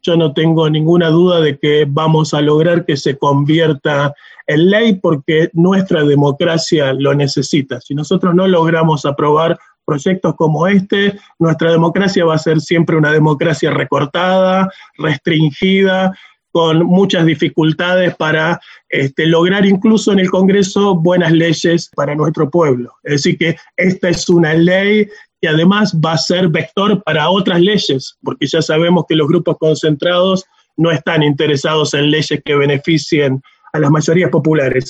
yo no tengo ninguna duda de que vamos a lograr que se convierta en ley porque nuestra democracia lo necesita. Si nosotros no logramos aprobar proyectos como este, nuestra democracia va a ser siempre una democracia recortada, restringida, con muchas dificultades para lograr incluso en el Congreso buenas leyes para nuestro pueblo. Es decir, que esta es una ley que además va a ser vector para otras leyes, porque ya sabemos que los grupos concentrados no están interesados en leyes que beneficien a las mayorías populares.